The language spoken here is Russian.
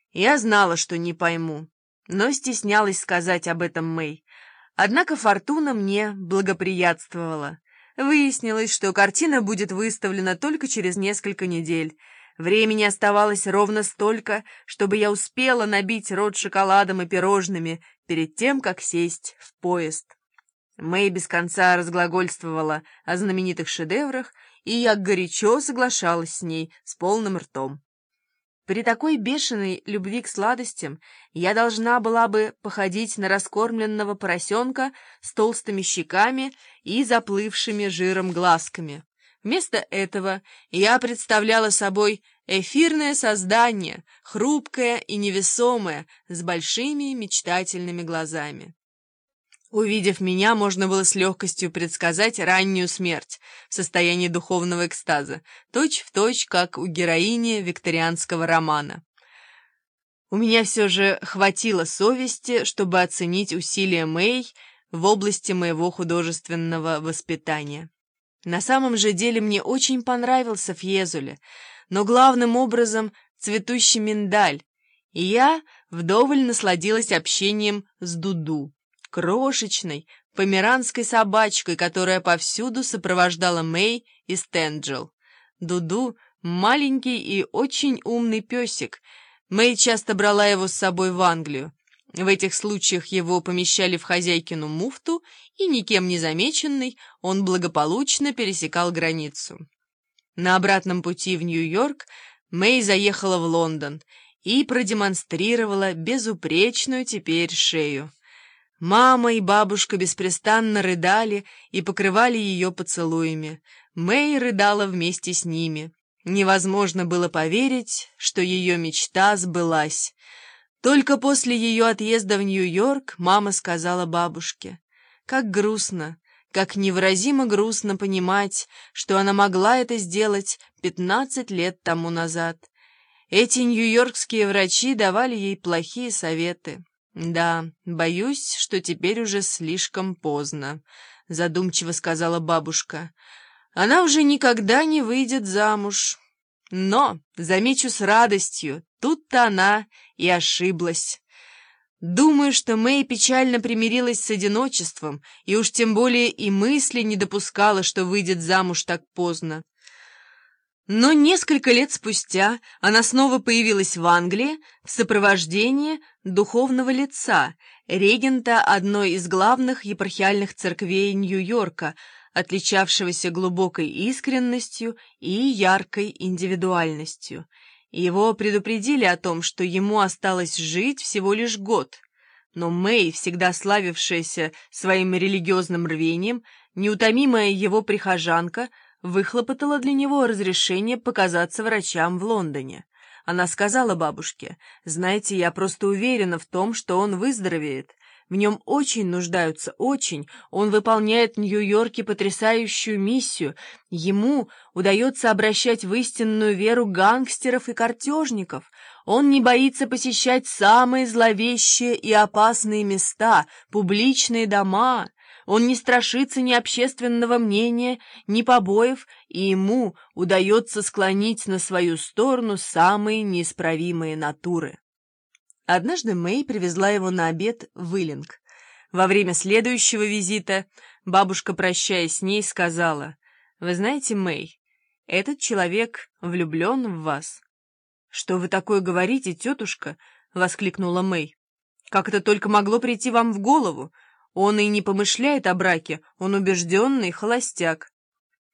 Я знала, что не пойму, но стеснялась сказать об этом Мэй. Однако фортуна мне благоприятствовала. Выяснилось, что картина будет выставлена только через несколько недель. Времени оставалось ровно столько, чтобы я успела набить рот шоколадом и пирожными перед тем, как сесть в поезд. Мэй без конца разглагольствовала о знаменитых шедеврах, и я горячо соглашалась с ней с полным ртом. При такой бешеной любви к сладостям я должна была бы походить на раскормленного поросенка с толстыми щеками и заплывшими жиром глазками. Вместо этого я представляла собой эфирное создание, хрупкое и невесомое, с большими мечтательными глазами. Увидев меня, можно было с легкостью предсказать раннюю смерть в состоянии духовного экстаза, точь-в-точь, как у героини викторианского романа. У меня все же хватило совести, чтобы оценить усилия Мэй в области моего художественного воспитания. На самом же деле мне очень понравился Фьезуле, но главным образом цветущий миндаль, и я вдоволь насладилась общением с Дуду, крошечной померанской собачкой, которая повсюду сопровождала Мэй и Стенджел. Дуду — маленький и очень умный песик. Мэй часто брала его с собой в Англию. В этих случаях его помещали в хозяйкину муфту, и, никем не замеченный, он благополучно пересекал границу. На обратном пути в Нью-Йорк Мэй заехала в Лондон и продемонстрировала безупречную теперь шею. Мама и бабушка беспрестанно рыдали и покрывали ее поцелуями. Мэй рыдала вместе с ними. Невозможно было поверить, что ее мечта сбылась. Только после ее отъезда в Нью-Йорк мама сказала бабушке: «Как грустно, как невыразимо грустно понимать, что она могла это сделать 15 лет тому назад. Эти нью-йоркские врачи давали ей плохие советы». «Да, боюсь, что теперь уже слишком поздно», — задумчиво сказала бабушка. «Она уже никогда не выйдет замуж». Но, замечу с радостью, тут-то она и ошиблась. Думаю, что Мэй печально примирилась с одиночеством, и уж тем более и мысли не допускала, что выйдет замуж так поздно. Но несколько лет спустя она снова появилась в Англии в сопровождении духовного лица, регента одной из главных епархиальных церквей Нью-Йорка, отличавшегося глубокой искренностью и яркой индивидуальностью. Его предупредили о том, что ему осталось жить всего лишь год. Но Мэй, всегда славившаяся своим религиозным рвением, неутомимая его прихожанка, выхлопотала для него разрешение показаться врачам в Лондоне. Она сказала бабушке: «Знаете, я просто уверена в том, что он выздоровеет. В нем очень нуждаются, очень. Он выполняет в Нью-Йорке потрясающую миссию. Ему удается обращать в истинную веру гангстеров и картежников. Он не боится посещать самые зловещие и опасные места, публичные дома». Он не страшится ни общественного мнения, ни побоев, и ему удается склонить на свою сторону самые неисправимые натуры. Однажды Мэй привезла его на обед в Иллинг. Во время следующего визита бабушка, прощаясь с ней, сказала: «Вы знаете, Мэй, этот человек влюблен в вас». «Что вы такое говорите, тетушка?» — воскликнула Мэй. «Как это только могло прийти вам в голову? Он и не помышляет о браке, он убежденный холостяк».